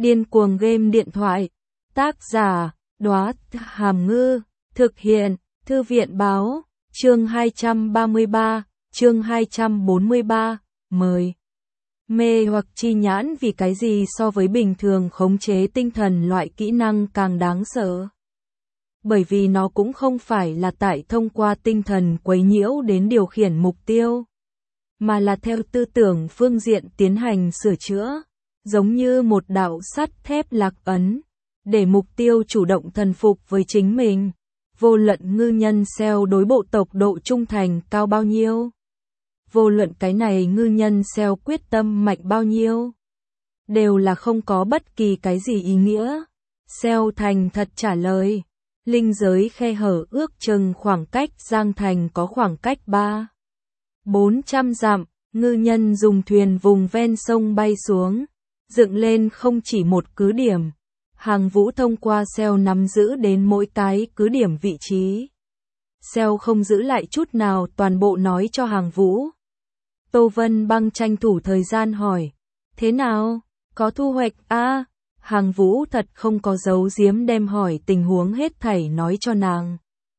Điên cuồng game điện thoại. Tác giả, Đóa Hàm Ngư. Thực hiện, Thư viện báo. Chương 233, chương 243, mời. Mê hoặc chi nhãn vì cái gì so với bình thường khống chế tinh thần loại kỹ năng càng đáng sợ. Bởi vì nó cũng không phải là tại thông qua tinh thần quấy nhiễu đến điều khiển mục tiêu, mà là theo tư tưởng phương diện tiến hành sửa chữa, giống như một đạo sắt thép lạc ấn, để mục tiêu chủ động thần phục với chính mình. Vô luận ngư nhân SEO đối bộ tộc độ trung thành cao bao nhiêu, vô luận cái này ngư nhân SEO quyết tâm mạnh bao nhiêu, đều là không có bất kỳ cái gì ý nghĩa. SEO thành thật trả lời. Linh giới khe hở ước chừng khoảng cách Giang Thành có khoảng cách 300-400 dặm, ngư nhân dùng thuyền vùng ven sông bay xuống, dựng lên không chỉ một cứ điểm. Hàng Vũ thông qua SEO nắm giữ đến mỗi cái cứ điểm vị trí. SEO không giữ lại chút nào, toàn bộ nói cho Hàng Vũ. Tô Vân Băng tranh thủ thời gian hỏi, thế nào, có thu hoạch à? Hàng Vũ thật không có giấu giếm đem hỏi tình huống hết thảy nói cho nàng.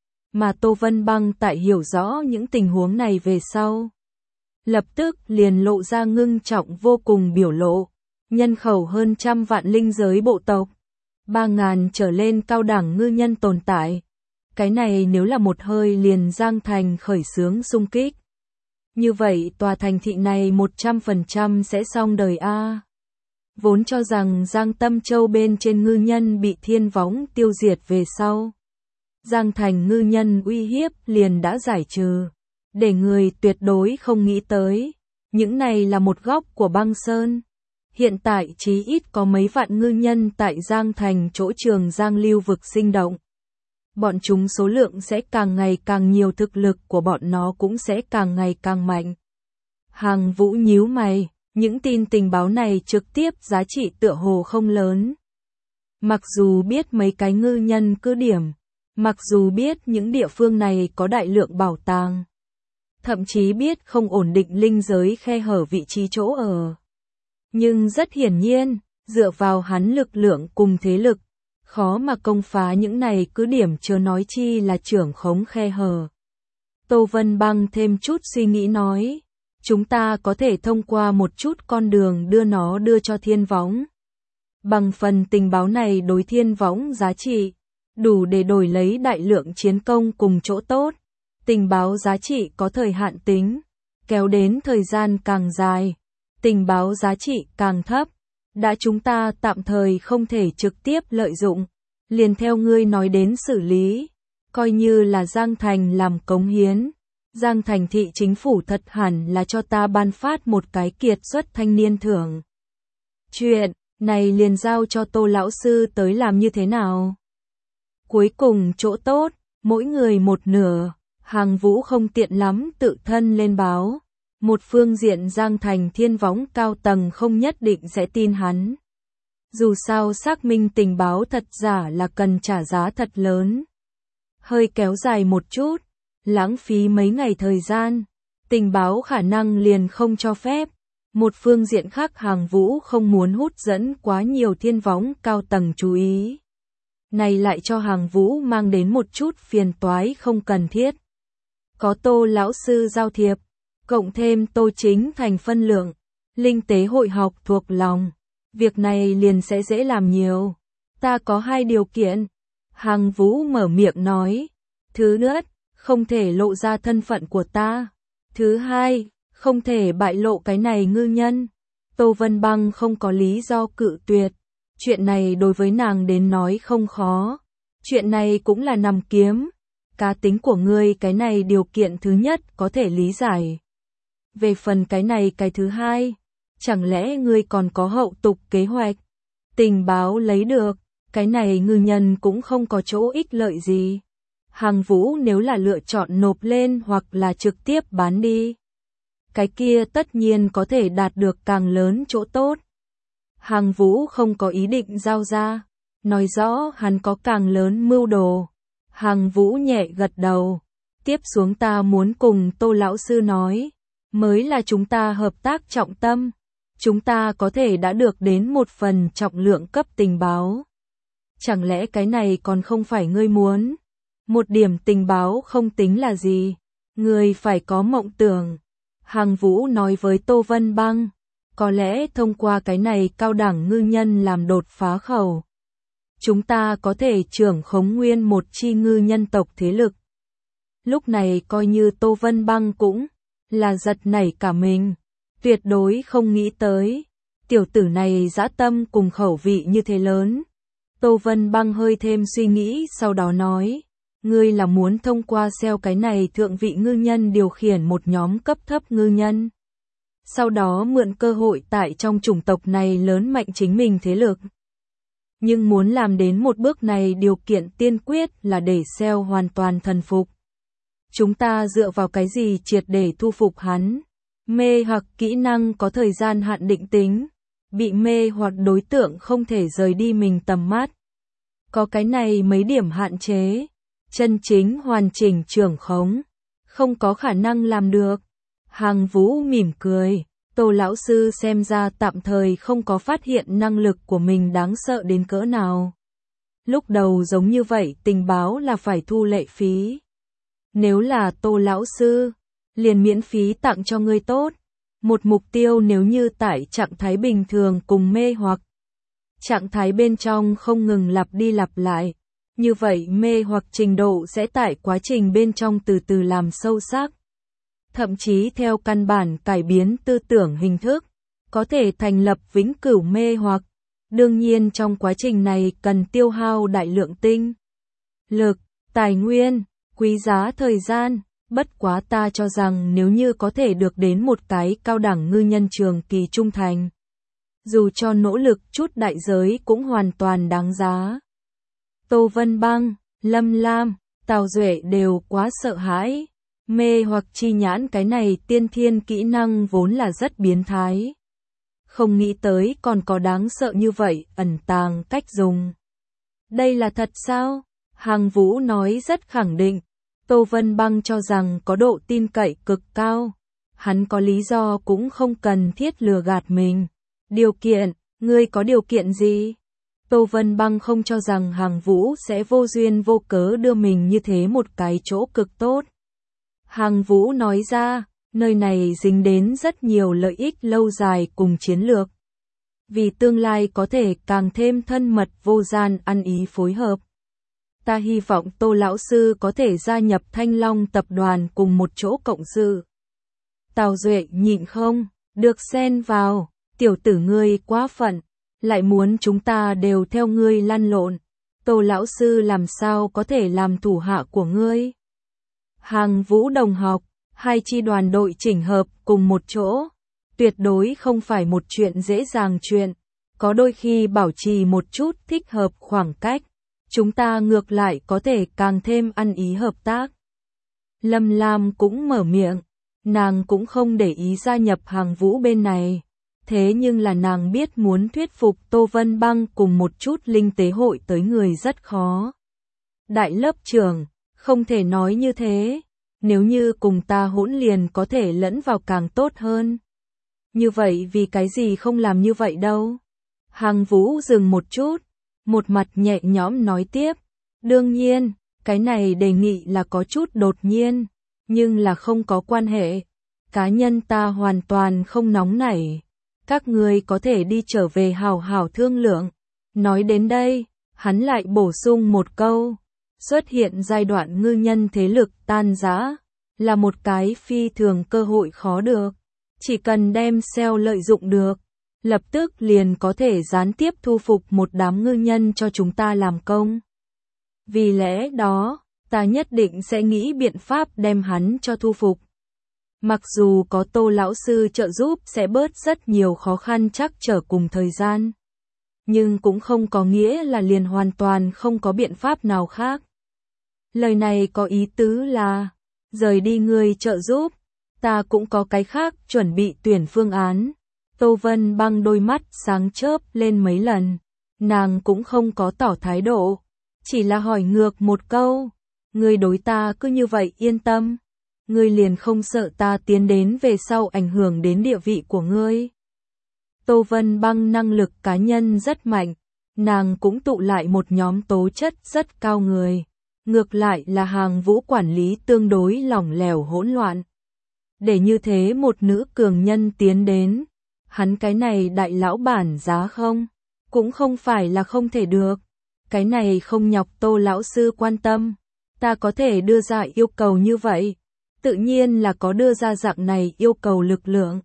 Mà Tô Vân Băng tại hiểu rõ những tình huống này về sau, lập tức liền lộ ra ngưng trọng vô cùng biểu lộ. Nhân khẩu hơn 100 vạn linh giới bộ tộc, 3.000 trở lên cao đẳng ngư nhân tồn tại. Cái này nếu là một hơi liền Giang Thành khởi xướng xung kích, như vậy tòa thành thị này 100% sẽ xong đời a. Vốn cho rằng Giang Tâm Châu bên trên ngư nhân bị thiên võng tiêu diệt về sau, Giang Thành ngư nhân uy hiếp liền đã giải trừ, để người tuyệt đối không nghĩ tới. Những này là một góc của băng sơn. Hiện tại chí ít có mấy vạn ngư nhân tại Giang Thành chỗ Trường Giang lưu vực sinh động. Bọn chúng số lượng sẽ càng ngày càng nhiều, thực lực của bọn nó cũng sẽ càng ngày càng mạnh. Hàng Vũ nhíu mày, những tin tình báo này trực tiếp giá trị tựa hồ không lớn. Mặc dù biết mấy cái ngư nhân cứ điểm, mặc dù biết những địa phương này có đại lượng bảo tàng, thậm chí biết không ổn định linh giới khe hở vị trí chỗ ở. Nhưng rất hiển nhiên, dựa vào hắn lực lượng cùng thế lực, khó mà công phá những này cứ điểm, chớ nói chi là trưởng khống khe hở. Tô Vân Băng thêm chút suy nghĩ nói, chúng ta có thể thông qua một chút con đường đưa cho thiên võng. Bằng phần tình báo này đối thiên võng giá trị, đủ để đổi lấy đại lượng chiến công cùng chỗ tốt. Tình báo giá trị có thời hạn tính, kéo đến thời gian càng dài, tình báo giá trị càng thấp. Đã chúng ta tạm thời không thể trực tiếp lợi dụng, liền theo ngươi nói đến xử lý, coi như là Giang Thành làm cống hiến. Giang Thành thị chính phủ thật hẳn là cho ta ban phát một cái kiệt xuất thanh niên thưởng. Chuyện này liền giao cho Tô lão sư tới làm như thế nào? Cuối cùng chỗ tốt, mỗi người một nửa. Hàng Vũ không tiện lắm tự thân lên báo. Một phương diện Giang Thành thiên võng cao tầng không nhất định sẽ tin hắn. Dù sao xác minh tình báo thật giả là cần trả giá thật lớn. Hơi kéo dài một chút, lãng phí mấy ngày thời gian, tình báo khả năng liền không cho phép. Một phương diện khác Hàng Vũ không muốn hút dẫn quá nhiều thiên võng cao tầng chú ý. Này lại cho Hàng Vũ mang đến một chút phiền toái không cần thiết. Có Tô lão sư giao thiệp, cộng thêm Tô Chính Thành phân lượng, linh tế hội học thuộc lòng, việc này liền sẽ dễ làm nhiều. Ta có 2 điều kiện. Hàng Vũ mở miệng nói. Thứ nhất, không thể lộ ra thân phận của ta. Thứ hai, không thể bại lộ cái này ngư nhân. Tô Vân Băng không có lý do cự tuyệt. Chuyện này đối với nàng đến nói không khó. Chuyện này cũng là nằm kiếm. Cá tính của ngươi, cái này điều kiện thứ nhất có thể lý giải. Về phần cái này cái thứ hai, chẳng lẽ ngươi còn có hậu tục kế hoạch? Tình báo lấy được, cái này ngư nhân cũng không có chỗ ích lợi gì. Hàng Vũ nếu là lựa chọn nộp lên hoặc là trực tiếp bán đi, cái kia tất nhiên có thể đạt được càng lớn chỗ tốt. Hàng Vũ không có ý định giao ra, nói rõ hắn có càng lớn mưu đồ. Hàng Vũ nhẹ gật đầu. Tiếp xuống ta muốn cùng Tô lão sư nói, mới là chúng ta hợp tác trọng tâm. chúng ta có thể đã được đến một phần trọng lượng cấp tình báo. Chẳng lẽ cái này còn không phải ngươi muốn? Một điểm tình báo không tính là gì. Ngươi phải có mộng tưởng. Hằng Vũ nói với Tô Vân Băng. Có lẽ thông qua cái này cao đẳng ngư nhân làm đột phá khẩu. Chúng ta có thể trưởng khống nguyên một chi ngư nhân tộc thế lực. Lúc này coi như Tô Vân Băng cũng là giật nảy cả mình. Tuyệt đối không nghĩ tới. Tiểu tử này dã tâm cùng khẩu vị như thế lớn. Tô Vân Băng hơi thêm suy nghĩ sau đó nói. Ngươi là muốn thông qua SEO cái này thượng vị ngư nhân điều khiển một nhóm cấp thấp ngư nhân. Sau đó mượn cơ hội tại trong chủng tộc này lớn mạnh chính mình thế lực. Nhưng muốn làm đến một bước này điều kiện tiên quyết là để SEO hoàn toàn thần phục. Chúng ta dựa vào cái gì triệt để thu phục hắn? Mê hoặc kỹ năng có thời gian hạn định tính. Bị mê hoặc đối tượng không thể rời đi mình tầm mắt. Có cái này mấy điểm hạn chế. Chân chính hoàn chỉnh trưởng khống. Không có khả năng làm được. Hằng Vũ mỉm cười. Tô lão sư xem ra tạm thời không có phát hiện năng lực của mình đáng sợ đến cỡ nào. Lúc đầu giống như vậy tình báo là phải thu lệ phí. Nếu là Tô lão sư, liền miễn phí tặng cho ngươi tốt. Một mục tiêu nếu như tại trạng thái bình thường cùng mê hoặc. Trạng thái bên trong không ngừng lặp đi lặp lại. Như vậy mê hoặc trình độ sẽ tại quá trình bên trong từ từ làm sâu sắc. Thậm chí theo căn bản cải biến tư tưởng hình thức, có thể thành lập vĩnh cửu mê hoặc. Đương nhiên trong quá trình này cần tiêu hao đại lượng tinh lực, tài nguyên, quý giá thời gian. Bất quá ta cho rằng nếu như có thể được đến một cái cao đẳng ngư nhân trường kỳ trung thành, dù cho nỗ lực chút đại giới cũng hoàn toàn đáng giá. Tô Vân Băng, Lâm Lam, Tào Duệ đều quá sợ hãi. Mê hoặc chi nhãn cái này tiên thiên kỹ năng vốn là rất biến thái. Không nghĩ tới còn có đáng sợ như vậy, ẩn tàng cách dùng. Đây là thật sao? Hằng Vũ nói rất khẳng định. Tô Vân Băng cho rằng có độ tin cậy cực cao. Hắn có lý do cũng không cần thiết lừa gạt mình. Điều kiện, ngươi có điều kiện gì? Tô Vân Băng không cho rằng Hằng Vũ sẽ vô duyên vô cớ đưa mình như thế một cái chỗ cực tốt. Hằng Vũ nói ra, nơi này dính đến rất nhiều lợi ích lâu dài cùng chiến lược. Vì tương lai có thể càng thêm thân mật vô gian ăn ý phối hợp. Ta hy vọng Tô lão sư có thể gia nhập Thanh Long tập đoàn cùng một chỗ cộng sự. Tào Duệ nhịn không, được xen vào, tiểu tử ngươi quá phận, lại muốn chúng ta đều theo ngươi lăn lộn. Tô lão sư làm sao có thể làm thủ hạ của ngươi? Hằng Vũ đồng học, hai chi đoàn đội chỉnh hợp cùng một chỗ, tuyệt đối không phải một chuyện dễ dàng chuyện, có đôi khi bảo trì một chút thích hợp khoảng cách, chúng ta ngược lại có thể càng thêm ăn ý hợp tác. Lâm Lam cũng mở miệng, nàng cũng không để ý gia nhập Hằng Vũ bên này, thế nhưng là nàng biết muốn thuyết phục Tô Vân Băng cùng một chút linh tế hội tới người rất khó. Đại lớp trưởng, không thể nói như thế, nếu như cùng ta hỗn liền có thể lẫn vào càng tốt hơn. Như vậy vì cái gì không làm như vậy đâu? Hằng Vũ dừng một chút, một mặt nhẹ nhõm nói tiếp, đương nhiên, cái này đề nghị là có chút đột nhiên, nhưng là không có quan hệ. Cá nhân ta hoàn toàn không nóng nảy, các ngươi có thể đi trở về hào hào thương lượng. Nói đến đây, hắn lại bổ sung một câu. Xuất hiện giai đoạn ngư nhân thế lực tan rã, là một cái phi thường cơ hội khó được. Chỉ cần đem SEO lợi dụng được, lập tức liền có thể gián tiếp thu phục một đám ngư nhân cho chúng ta làm công. Vì lẽ đó, ta nhất định sẽ nghĩ biện pháp đem hắn cho thu phục. Mặc dù có Tô lão sư trợ giúp sẽ bớt rất nhiều khó khăn trắc trở cùng thời gian, nhưng cũng không có nghĩa là liền hoàn toàn không có biện pháp nào khác. Lời này có ý tứ là, rời đi người trợ giúp, ta cũng có cái khác chuẩn bị tuyển phương án. Tô Vân Băng đôi mắt sáng chớp lên mấy lần, nàng cũng không có tỏ thái độ, chỉ là hỏi ngược một câu, ngươi đối ta cứ như vậy yên tâm, ngươi liền không sợ ta tiến đến về sau ảnh hưởng đến địa vị của ngươi. Tô Vân Băng năng lực cá nhân rất mạnh, nàng cũng tụ lại một nhóm tố chất rất cao người. Ngược lại là Hàng Vũ quản lý tương đối lỏng lẻo hỗn loạn. Để như thế một nữ cường nhân tiến đến, hắn cái này đại lão bản giá không? Cũng không phải là không thể được. Cái này không nhọc Tô lão sư quan tâm. Ta có thể đưa ra yêu cầu như vậy. Tự nhiên là có đưa ra dạng này yêu cầu lực lượng.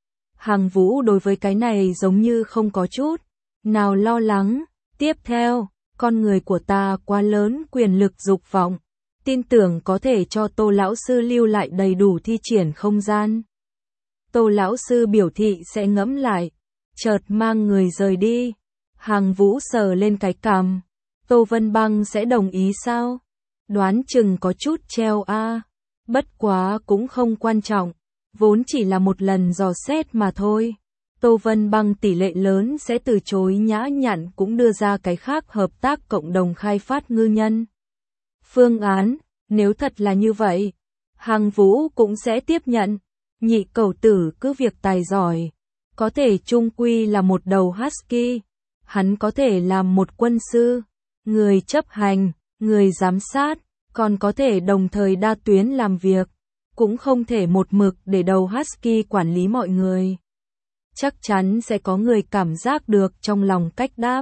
Hàng Vũ đối với cái này giống như không có chút nào lo lắng. Tiếp theo, con người của ta quá lớn quyền lực dục vọng, tin tưởng có thể cho Tô lão sư lưu lại đầy đủ thi triển không gian. Tô lão sư biểu thị sẽ ngẫm lại, chợt mang người rời đi. Hàng Vũ sờ lên cái cằm, Tô Vân Băng sẽ đồng ý sao? Đoán chừng có chút treo a. Bất quá cũng không quan trọng, vốn chỉ là một lần dò xét mà thôi. Tô Vân Băng tỷ lệ lớn sẽ từ chối, nhã nhặn cũng đưa ra cái khác hợp tác cộng đồng khai phát ngư nhân phương án. Nếu thật là như vậy, Hàng Vũ cũng sẽ tiếp nhận. Nhị cẩu tử cứ việc tài giỏi, có thể chung quy là một đầu husky. Hắn có thể làm một quân sư, người chấp hành, người giám sát, còn có thể đồng thời đa tuyến làm việc. Cũng không thể một mực để đầu husky quản lý mọi người. Chắc chắn sẽ có người cảm giác được trong lòng cách đáp.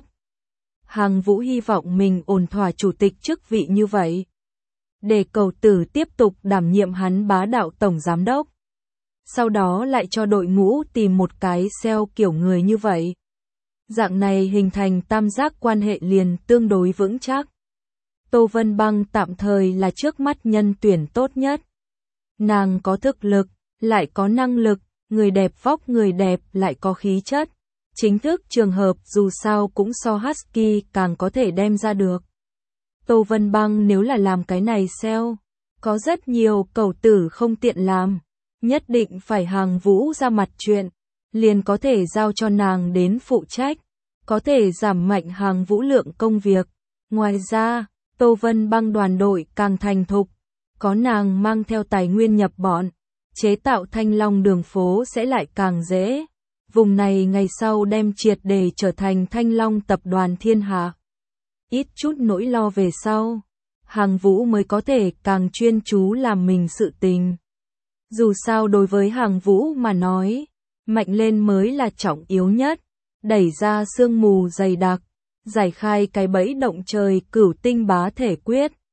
Hàng Vũ hy vọng mình ổn thỏa chủ tịch chức vị như vậy, để cẩu tử tiếp tục đảm nhiệm hắn bá đạo tổng giám đốc. Sau đó lại cho đội ngũ tìm một cái SEO kiểu người như vậy. Dạng này hình thành tam giác quan hệ liền tương đối vững chắc. Tô Vân Băng tạm thời là trước mắt nhân tuyển tốt nhất. Nàng có thực lực, lại có năng lực, người đẹp vóc người đẹp lại có khí chất. Chính thức trường hợp dù sao cũng so husky càng có thể đem ra được. Tô Vân Băng nếu là làm cái này SEO, có rất nhiều cẩu tử không tiện làm. Nhất định phải Hàng Vũ ra mặt chuyện, liền có thể giao cho nàng đến phụ trách, có thể giảm mạnh Hàng Vũ lượng công việc. Ngoài ra, Tô Vân Băng đoàn đội càng thành thục, có nàng mang theo tài nguyên nhập bọn, chế tạo Thanh Long đường phố sẽ lại càng dễ. Vùng này ngày sau đem triệt để trở thành Thanh Long tập đoàn thiên hạ. Ít chút nỗi lo về sau, Hàng Vũ mới có thể càng chuyên chú làm mình sự tình. Dù sao đối với Hàng Vũ mà nói, mạnh lên mới là trọng yếu nhất, đẩy ra sương mù dày đặc, giải khai cái bẫy động trời cửu tinh bá thể quyết.